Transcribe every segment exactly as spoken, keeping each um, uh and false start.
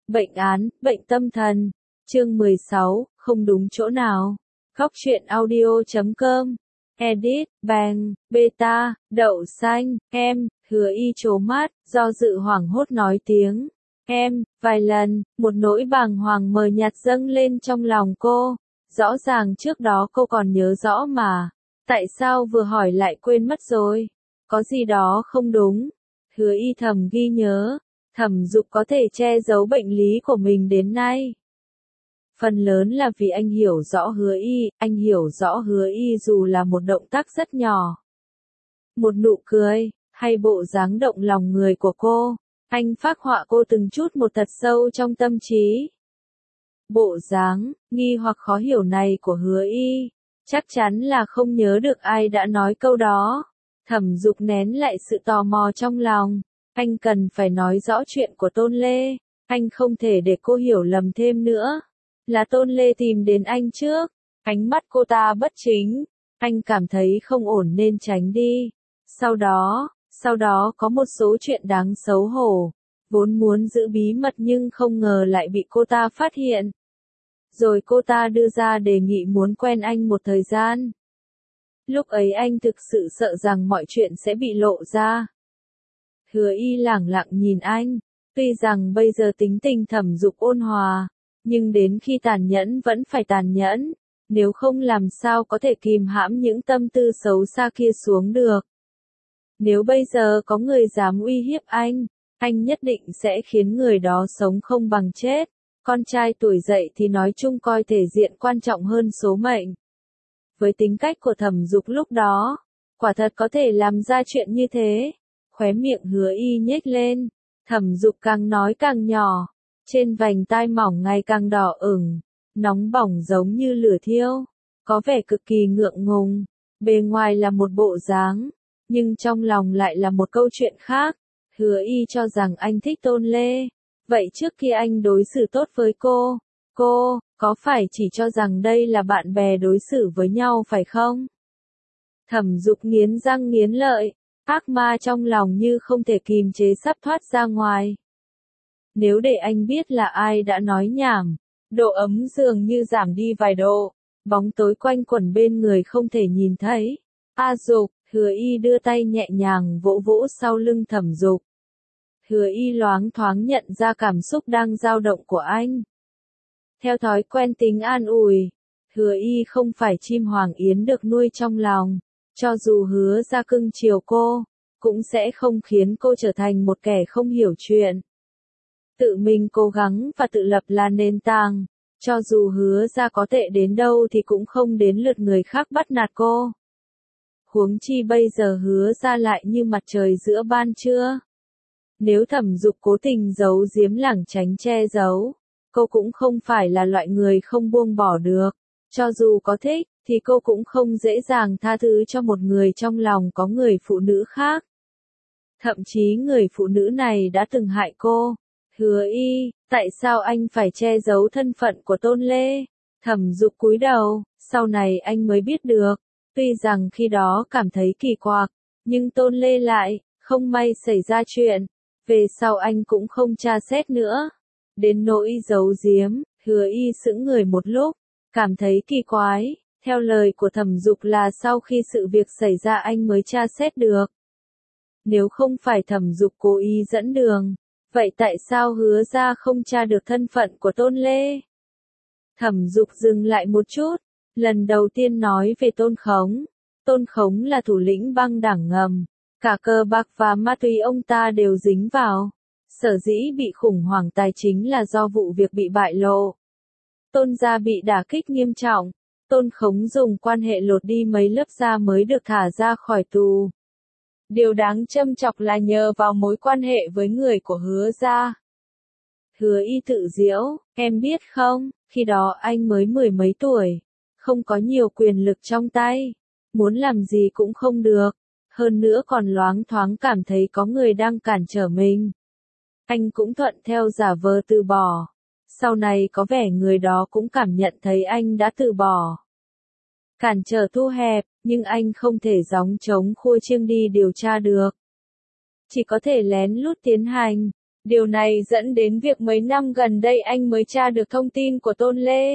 Bệnh án, bệnh tâm thần. Chương mười sáu, không đúng chỗ nào. Góc truyện audio chấm com. Edit, bang, beta, đậu xanh, em, Hứa Y trố mắt, do dự hoảng hốt nói tiếng. Em, vài lần, một nỗi bàng hoàng mờ nhạt dâng lên trong lòng cô. Rõ ràng trước đó cô còn nhớ rõ mà. Tại sao vừa hỏi lại quên mất rồi? Có gì đó không đúng. Hứa Y thầm ghi nhớ. Thẩm Dục có thể che giấu bệnh lý của mình đến nay. Phần lớn là vì anh hiểu rõ Hứa Y, anh hiểu rõ Hứa Y dù là một động tác rất nhỏ. Một nụ cười, hay bộ dáng động lòng người của cô, anh phác họa cô từng chút một thật sâu trong tâm trí. Bộ dáng, nghi hoặc khó hiểu này của Hứa Y, chắc chắn là không nhớ được ai đã nói câu đó. Thẩm Dục nén lại sự tò mò trong lòng. Anh cần phải nói rõ chuyện của Tôn Lê, anh không thể để cô hiểu lầm thêm nữa. Là Tôn Lê tìm đến anh trước, ánh mắt cô ta bất chính, anh cảm thấy không ổn nên tránh đi. Sau đó, sau đó có một số chuyện đáng xấu hổ, vốn muốn giữ bí mật nhưng không ngờ lại bị cô ta phát hiện. Rồi cô ta đưa ra đề nghị muốn quen anh một thời gian. Lúc ấy anh thực sự sợ rằng mọi chuyện sẽ bị lộ ra. Hứa Y lẳng lặng nhìn anh, tuy rằng bây giờ tính tình Thẩm Dục ôn hòa, nhưng đến khi tàn nhẫn vẫn phải tàn nhẫn, nếu không làm sao có thể kìm hãm những tâm tư xấu xa kia xuống được. Nếu bây giờ có người dám uy hiếp anh, anh nhất định sẽ khiến người đó sống không bằng chết. Con trai tuổi dậy thì nói chung coi thể diện quan trọng hơn số mệnh. Với tính cách của Thẩm Dục lúc đó, quả thật có thể làm ra chuyện như thế. Khóe miệng Hứa Y nhếch lên, Thẩm Dục càng nói càng nhỏ, trên vành tai mỏng ngày càng đỏ ửng, nóng bỏng giống như lửa thiêu, có vẻ cực kỳ ngượng ngùng, bề ngoài là một bộ dáng, nhưng trong lòng lại là một câu chuyện khác. Hứa Y cho rằng anh thích Tôn Lê, vậy trước khi anh đối xử tốt với cô, cô, có phải chỉ cho rằng đây là bạn bè đối xử với nhau phải không? Thẩm Dục nghiến răng nghiến lợi. Ác ma trong lòng như không thể kìm chế sắp thoát ra ngoài. Nếu để anh biết là ai đã nói nhảm, độ ấm dường như giảm đi vài độ, bóng tối quanh quẩn bên người không thể nhìn thấy. A Dục, Hứa Y đưa tay nhẹ nhàng vỗ vỗ sau lưng Thẩm Dục. Hứa Y loáng thoáng nhận ra cảm xúc đang dao động của anh. Theo thói quen tính an ủi, Hứa Y không phải chim hoàng yến được nuôi trong lòng. Cho dù Hứa ra cưng chiều cô, cũng sẽ không khiến cô trở thành một kẻ không hiểu chuyện. Tự mình cố gắng và tự lập là nền tảng, cho dù Hứa ra có tệ đến đâu thì cũng không đến lượt người khác bắt nạt cô. Huống chi bây giờ Hứa ra lại như mặt trời giữa ban trưa. Nếu Thẩm Dục cố tình giấu giếm lảng tránh che giấu, cô cũng không phải là loại người không buông bỏ được. Cho dù có thích, thì cô cũng không dễ dàng tha thứ cho một người trong lòng có người phụ nữ khác. Thậm chí người phụ nữ này đã từng hại cô. Hứa Y, tại sao anh phải che giấu thân phận của Tôn Lê? Thẩm Dục cúi đầu, sau này anh mới biết được. Tuy rằng khi đó cảm thấy kỳ quặc, nhưng Tôn Lê lại, không may xảy ra chuyện. Về sau anh cũng không tra xét nữa. Đến nỗi giấu giếm, Hứa Y sững người một lúc, cảm thấy kỳ quái. Theo lời của Thẩm Dục là sau khi sự việc xảy ra anh mới tra xét được. Nếu không phải Thẩm Dục cố ý dẫn đường, vậy tại sao Hứa ra không tra được thân phận của Tôn Lê? Thẩm Dục dừng lại một chút, lần đầu tiên nói về Tôn Khống. Tôn Khống là thủ lĩnh băng đảng ngầm, cả cờ bạc và ma túy ông ta đều dính vào. Sở dĩ bị khủng hoảng tài chính là do vụ việc bị bại lộ. Tôn gia bị đả kích nghiêm trọng. Tôn Khống dùng quan hệ lột đi mấy lớp da mới được thả ra khỏi tù. Điều đáng châm chọc là nhờ vào mối quan hệ với người của Hứa gia. Hứa Y tự giễu, em biết không, khi đó anh mới mười mấy tuổi, không có nhiều quyền lực trong tay, muốn làm gì cũng không được, hơn nữa còn loáng thoáng cảm thấy có người đang cản trở mình. Anh cũng thuận theo giả vờ từ bỏ. Sau này có vẻ người đó cũng cảm nhận thấy anh đã từ bỏ. Cản trở thu hẹp, nhưng anh không thể gióng trống khua chiêng đi điều tra được. Chỉ có thể lén lút tiến hành, Điều này dẫn đến việc mấy năm gần đây anh mới tra được thông tin của Tôn Lê.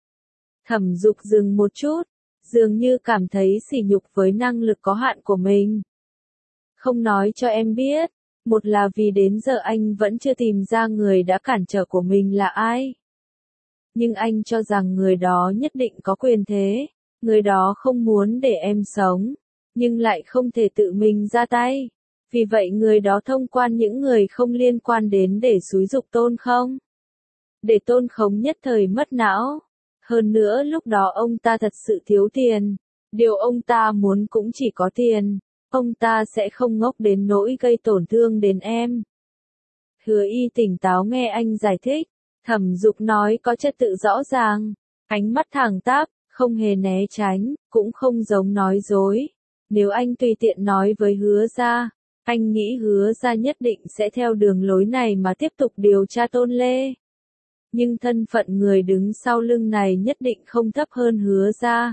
Thẩm Dục dừng một chút, dường như cảm thấy sỉ nhục với năng lực có hạn của mình. Không nói cho em biết, một là vì đến giờ anh vẫn chưa tìm ra người đã cản trở của mình là ai. Nhưng anh cho rằng người đó nhất định có quyền thế, người đó không muốn để em sống, nhưng lại không thể tự mình ra tay. Vì vậy người đó thông qua những người không liên quan đến để xúi giục Tôn không. Để Tôn Khống nhất thời mất não. Hơn nữa lúc đó ông ta thật sự thiếu tiền. Điều ông ta muốn cũng chỉ có tiền. Ông ta sẽ không ngốc đến nỗi gây tổn thương đến em. Hứa Y tỉnh táo nghe anh giải thích. Thẩm Dục nói có trật tự rõ ràng. Ánh mắt thẳng tắp, không hề né tránh, cũng không giống nói dối. Nếu anh tùy tiện nói với Hứa Gia, anh nghĩ Hứa Gia nhất định sẽ theo đường lối này mà tiếp tục điều tra Tôn Lê. Nhưng thân phận người đứng sau lưng này nhất định không thấp hơn Hứa Gia.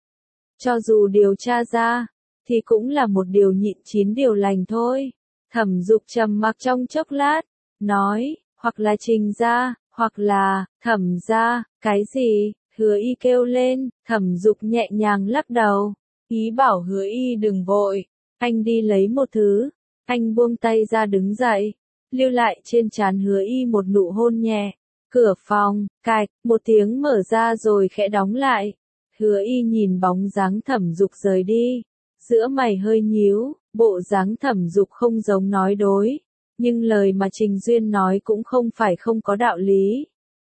Cho dù điều tra ra, thì cũng là một điều nhịn chín điều lành thôi. Thẩm Dục trầm mặc trong chốc lát, nói, hoặc là Trình Gia, hoặc là, Thẩm Gia, cái gì? Hứa Y kêu lên, Thẩm Dục nhẹ nhàng lắc đầu, ý bảo Hứa Y đừng vội, anh đi lấy một thứ. Anh buông tay ra đứng dậy, lưu lại trên trán Hứa Y một nụ hôn nhẹ. Cửa phòng, cạch, một tiếng mở ra rồi khẽ đóng lại. Hứa Y nhìn bóng dáng Thẩm Dục rời đi, giữa mày hơi nhíu, bộ dáng Thẩm Dục không giống nói dối, nhưng lời mà Trình Duyên nói cũng không phải không có đạo lý.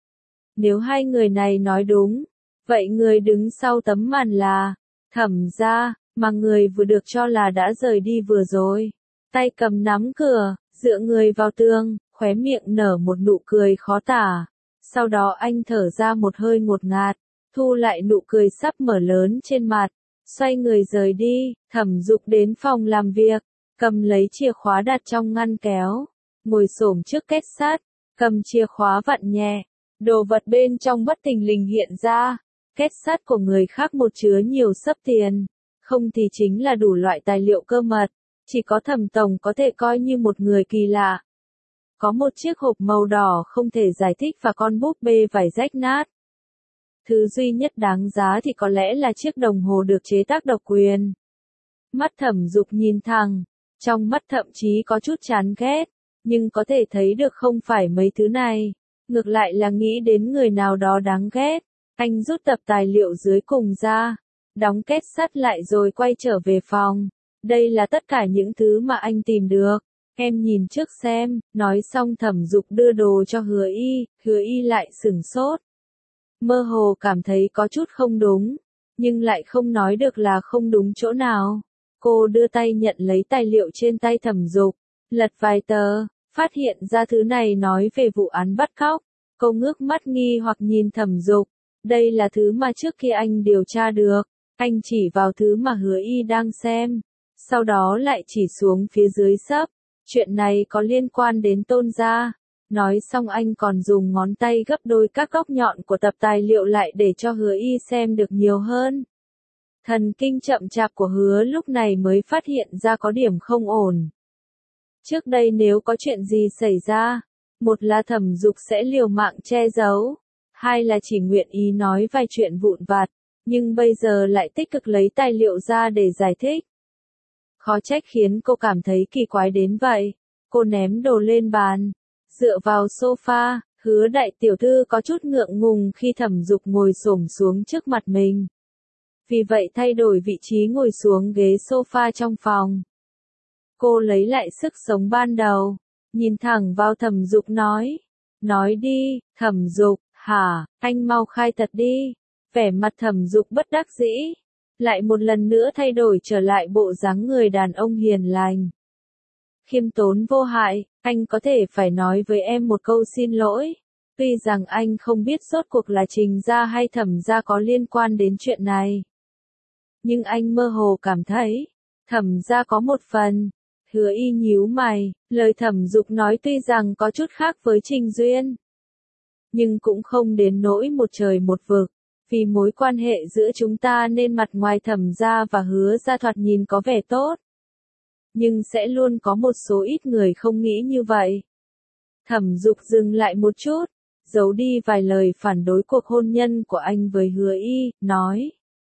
Nếu hai người này nói đúng, vậy người đứng sau tấm màn là Thẩm Gia, mà người vừa được cho là đã rời đi vừa rồi. Tay cầm nắm cửa, dựa người vào tường, khóe miệng nở một nụ cười khó tả. Sau đó anh thở ra một hơi ngột ngạt, thu lại nụ cười sắp mở lớn trên mặt, xoay người rời đi. Thẩm Dục đến phòng làm việc, cầm lấy chìa khóa đặt trong ngăn kéo, ngồi xổm trước két sắt, cầm chìa khóa vặn nhẹ, đồ vật bên trong bất thình lình hiện ra. Két sắt của người khác một chứa nhiều xấp tiền, không thì chính là đủ loại tài liệu cơ mật, chỉ có Thẩm tổng có thể coi như một người kỳ lạ. Có một chiếc hộp màu đỏ không thể giải thích và con búp bê vải rách nát. Thứ duy nhất đáng giá thì có lẽ là chiếc đồng hồ được chế tác độc quyền. Mắt Thẩm Dục nhìn thẳng, trong mắt thậm chí có chút chán ghét, nhưng có thể thấy được không phải mấy thứ này, ngược lại là nghĩ đến người nào đó đáng ghét. Anh rút tập tài liệu dưới cùng ra, đóng két sắt lại rồi quay trở về phòng. Đây là tất cả những thứ mà anh tìm được. Em nhìn trước xem, nói xong Thẩm Dục đưa đồ cho Hứa Y, Hứa Y lại sửng sốt. Mơ hồ cảm thấy có chút không đúng, nhưng lại không nói được là không đúng chỗ nào. Cô đưa tay nhận lấy tài liệu trên tay Thẩm Dục, lật vài tờ, phát hiện ra thứ này nói về vụ án bắt cóc. Cô ngước mắt nghi hoặc nhìn Thẩm Dục, đây là thứ mà trước khi anh điều tra được. Anh chỉ vào thứ mà Hứa Y đang xem, sau đó lại chỉ xuống phía dưới sấp. Chuyện này có liên quan đến Tôn gia. Nói xong anh còn dùng ngón tay gấp đôi các góc nhọn của tập tài liệu lại để cho Hứa Y xem được nhiều hơn. Thần kinh chậm chạp của Hứa lúc này mới phát hiện ra có điểm không ổn. Trước đây nếu có chuyện gì xảy ra, một là Thẩm Dục sẽ liều mạng che giấu, hai là chỉ nguyện ý nói vài chuyện vụn vặt, nhưng bây giờ lại tích cực lấy tài liệu ra để giải thích. Khó trách khiến cô cảm thấy kỳ quái đến vậy. Cô ném đồ lên bàn, dựa vào sofa. Hứa đại tiểu thư có chút ngượng ngùng khi Thẩm Dục ngồi xổm xuống trước mặt mình. Vì vậy thay đổi vị trí ngồi xuống ghế sofa trong phòng. Cô lấy lại sức sống ban đầu, nhìn thẳng vào Thẩm Dục nói. Nói đi, Thẩm Dục, hả, anh mau khai thật đi. Vẻ mặt Thẩm Dục bất đắc dĩ, lại một lần nữa thay đổi trở lại bộ dáng người đàn ông hiền lành. Khiêm tốn vô hại, anh có thể phải nói với em một câu xin lỗi. Tuy rằng anh không biết rốt cuộc là Trình gia hay Thẩm gia có liên quan đến chuyện này. Nhưng anh mơ hồ cảm thấy, Thẩm gia có một phần. Hứa Y nhíu mày, lời Thẩm Dục nói tuy rằng có chút khác với Trình Duyên, nhưng cũng không đến nỗi một trời một vực. Vì mối quan hệ giữa chúng ta nên mặt ngoài Thẩm gia và Hứa gia thoạt nhìn có vẻ tốt. Nhưng sẽ luôn có một số ít người không nghĩ như vậy. Thẩm Dục dừng lại một chút, giấu đi vài lời phản đối cuộc hôn nhân của anh với Hứa Y, nói.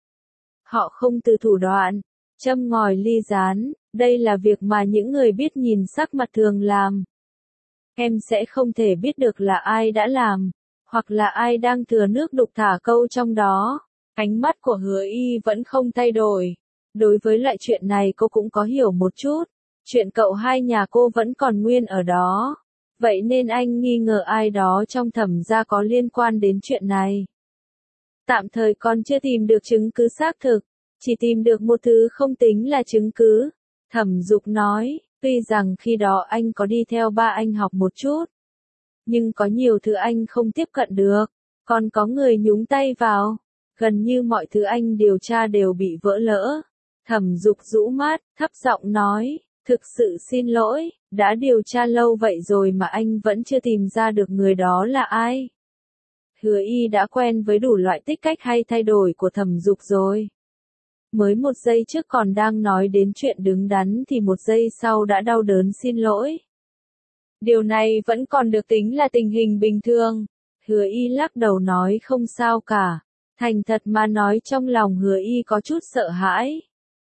Họ không từ thủ đoạn, châm ngòi ly gián, đây là việc mà những người biết nhìn sắc mặt thường làm. Em sẽ không thể biết được là ai đã làm, hoặc là ai đang thừa nước đục thả câu trong đó. Ánh mắt của Hứa Y vẫn không thay đổi. Đối với loại chuyện này cô cũng có hiểu một chút. Chuyện cậu hai nhà cô vẫn còn nguyên ở đó. Vậy nên anh nghi ngờ ai đó trong Thẩm gia có liên quan đến chuyện này. Tạm thời còn chưa tìm được chứng cứ xác thực, chỉ tìm được một thứ không tính là chứng cứ. Thẩm Dục nói, tuy rằng khi đó anh có đi theo ba anh học một chút, nhưng có nhiều thứ anh không tiếp cận được, còn có người nhúng tay vào. Gần như mọi thứ anh điều tra đều bị vỡ lỡ. Thẩm Dục rũ mắt, thấp giọng nói, thực sự xin lỗi, đã điều tra lâu vậy rồi mà anh vẫn chưa tìm ra được người đó là ai. Hứa Y đã quen với đủ loại tích cách hay thay đổi của Thẩm Dục rồi. Mới một giây trước còn đang nói đến chuyện đứng đắn thì một giây sau đã đau đớn xin lỗi. Điều này vẫn còn được tính là tình hình bình thường. Hứa Y lắc đầu nói không sao cả. Thành thật mà nói trong lòng Hứa Y có chút sợ hãi.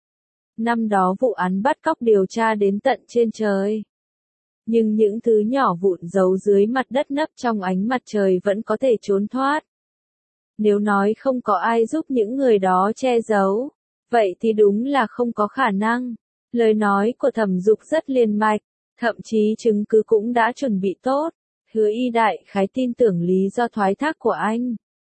Năm đó vụ án bắt cóc điều tra đến tận trên trời. Nhưng những thứ nhỏ vụn giấu dưới mặt đất nấp trong ánh mặt trời vẫn có thể trốn thoát. Nếu nói không có ai giúp những người đó che giấu, vậy thì đúng là không có khả năng. Lời nói của Thẩm Dục rất liền mạch, thậm chí chứng cứ cũng đã chuẩn bị tốt. Hứa Y đại khái tin tưởng lý do thoái thác của anh.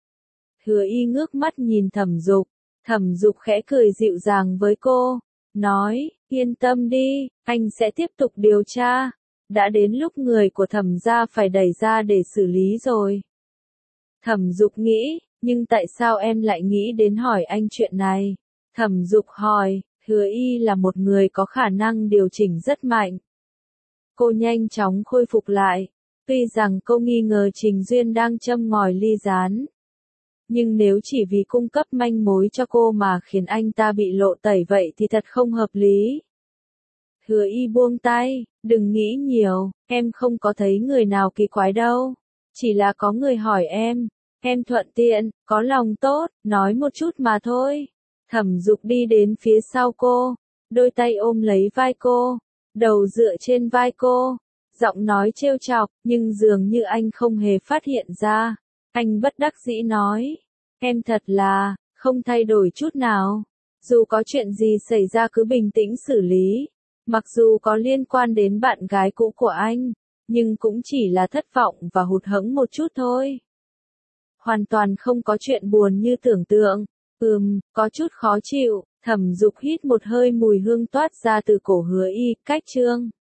Hứa Y ngước mắt nhìn Thẩm Dục, Thẩm Dục khẽ cười dịu dàng với cô, nói, yên tâm đi, anh sẽ tiếp tục điều tra. Đã đến lúc người của Thẩm gia phải đẩy ra để xử lý rồi. Thẩm Dục nghĩ, nhưng tại sao em lại nghĩ đến hỏi anh chuyện này? Thẩm Dục hỏi, Hứa Y là một người có khả năng điều chỉnh rất mạnh. Cô nhanh chóng khôi phục lại, tuy rằng cô nghi ngờ Trình Duyên đang châm ngòi ly gián. Nhưng nếu chỉ vì cung cấp manh mối cho cô mà khiến anh ta bị lộ tẩy vậy thì thật không hợp lý. Hứa Y buông tay, đừng nghĩ nhiều, em không có thấy người nào kỳ quái đâu. Chỉ là có người hỏi em, em thuận tiện, có lòng tốt, nói một chút mà thôi. Thẩm Dục đi đến phía sau cô, đôi tay ôm lấy vai cô, đầu dựa trên vai cô, giọng nói trêu chọc, nhưng dường như anh không hề phát hiện ra. Anh bất đắc dĩ nói, em thật là, không thay đổi chút nào. Dù có chuyện gì xảy ra cứ bình tĩnh xử lý. Mặc dù có liên quan đến bạn gái cũ của anh, nhưng cũng chỉ là thất vọng và hụt hẫng một chút thôi. Hoàn toàn không có chuyện buồn như tưởng tượng. Ừm, có chút khó chịu. Thẩm Dục hít một hơi mùi hương toát ra từ cổ Hứa Y, cách chương.